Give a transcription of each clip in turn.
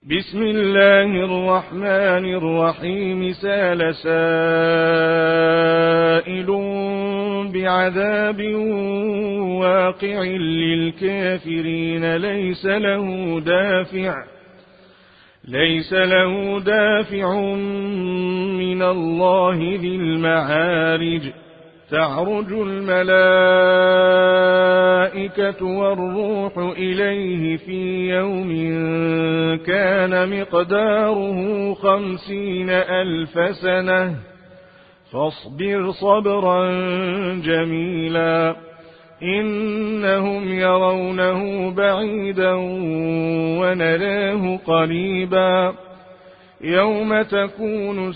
بسم الله الرحمن الرحيم. سأل سائل بعذاب واقع للكافرين ليس له دافع من الله ذي المعارج. تعرج الملائكة والروح إليه في يوم كان مقداره 50,000 سنة فاصبر صبرا جميلا إنهم يرونه بعيدا ونراه قريبا يوم تكون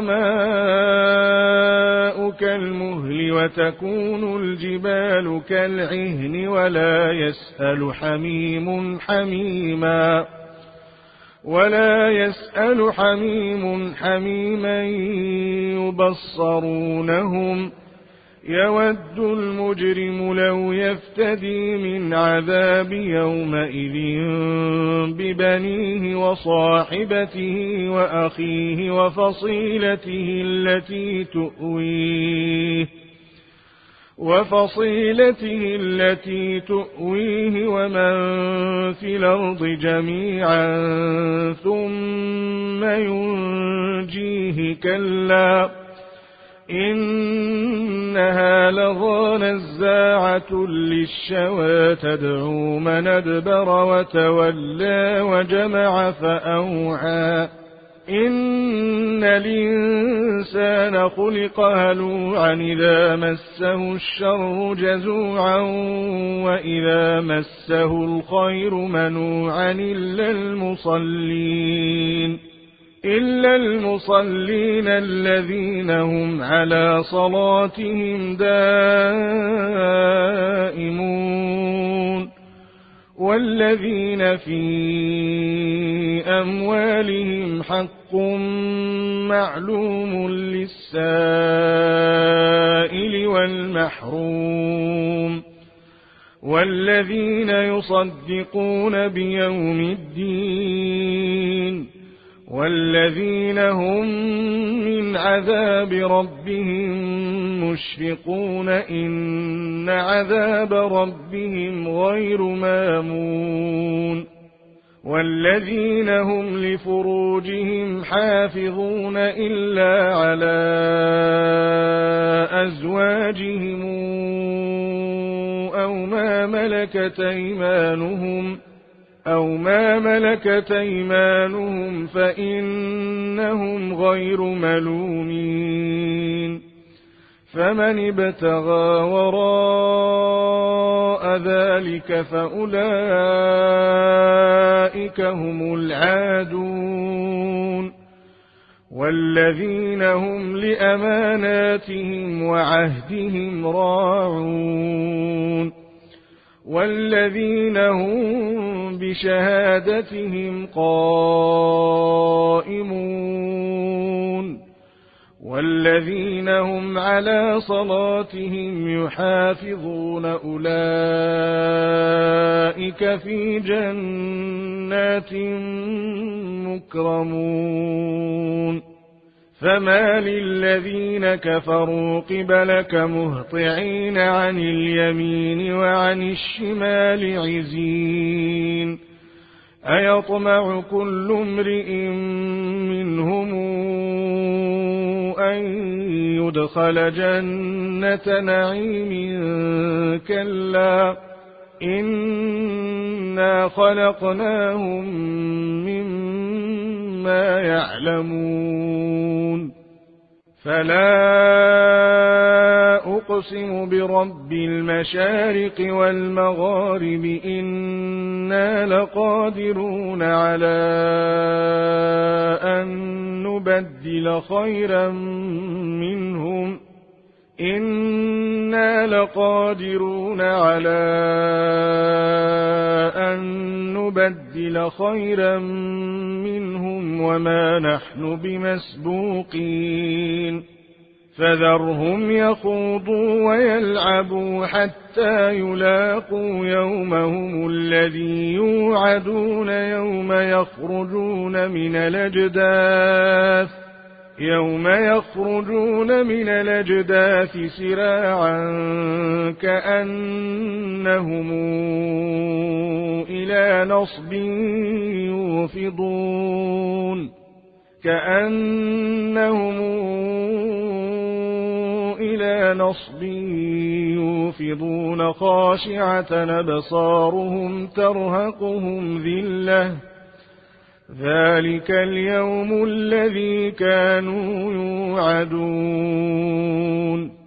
السماء كالمهل وتكون الجبال كالعهن ولا يسأل حميم حميما يبصرونهم يود المجرم لو يفتدي من عذاب يومئذ ببنيه وصاحبته وأخيه وفصيلته التي تؤويه ومن في الأرض جميعا ثم ينجيه كلا إنها لظى نزاعة للشوى تدعو من أدبر وتولى وجمع فأوعى إن الإنسان خلق هلوعا إذا مسه الشر جزوعا وإذا مسه الخير منوعا إلا المصلين الذين هم على صلاتهم دائمون والذين في أموالهم حق معلوم للسائل والمحروم والذين يصدقون بيوم الدين والذين هم من عذاب ربهم مشفقون إن عذاب ربهم غير مامون والذين هم لفروجهم حافظون إلا على أزواجهم أو ما ملكت أيمانهم فإنهم غير ملومين فمن ابتغى وراء ذلك فأولئك هم العادون والذين هم لأماناتهم وعهدهم راعون والذين هم بشهادتهم قائمون والذين هم على صلاتهم يحافظون أولئك في جنات مكرمون فما للذين كفروا قبلك مهطعين عن اليمين وعن الشمال عزين أيطمع كل امرئ منهم أن يدخل جنة نعيم كلا إنا خلقناهم مما يعلمون فلا أقسم برب المشارق والمغارب إنا لقادرون على أن نبدل خيرا منهم وما نحن بمسبوقين فذرهم يخوضوا ويلعبوا حتى يلاقوا يومهم الذي يوعدون يوم يخرجون من الأجداث سراعا كأنهم إلى نصب يوفضون خاشعة أبصارهم ترهقهم ذلة ذلك اليوم الذي كانوا يوعدون